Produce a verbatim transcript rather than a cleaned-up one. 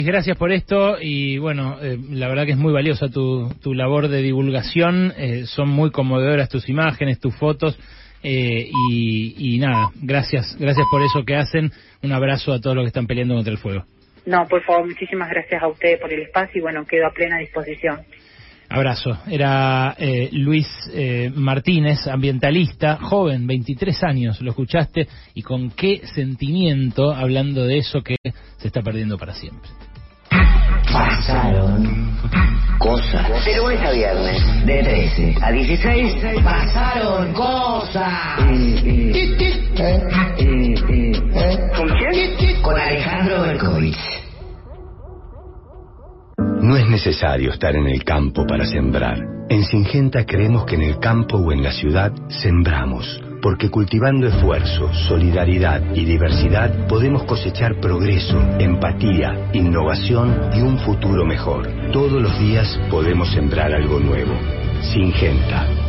Gracias por esto y bueno, eh, la verdad que es muy valiosa tu, tu labor de divulgación, eh, son muy conmovedoras tus imágenes, tus fotos eh, y, y nada, gracias, gracias por eso que hacen, un abrazo a todos los que están peleando contra el fuego. No, por favor, muchísimas gracias a ustedes por el espacio y bueno, quedo a plena disposición. Abrazo. Era eh, Luis eh, Martínez, ambientalista, joven, veintitrés años, lo escuchaste, y con qué sentimiento hablando de eso que se está perdiendo para siempre. Pasaron cosas. De lunes a viernes, de trece a dieciséis, pasaron cosas. Eh, eh, eh, eh, eh, eh. ¿Con quién? Con Alejandro Berkovich. No es necesario estar en el campo para sembrar. En Syngenta creemos que en el campo o en la ciudad sembramos, porque cultivando esfuerzo, solidaridad y diversidad podemos cosechar progreso, empatía, innovación y un futuro mejor. Todos los días podemos sembrar algo nuevo. Syngenta.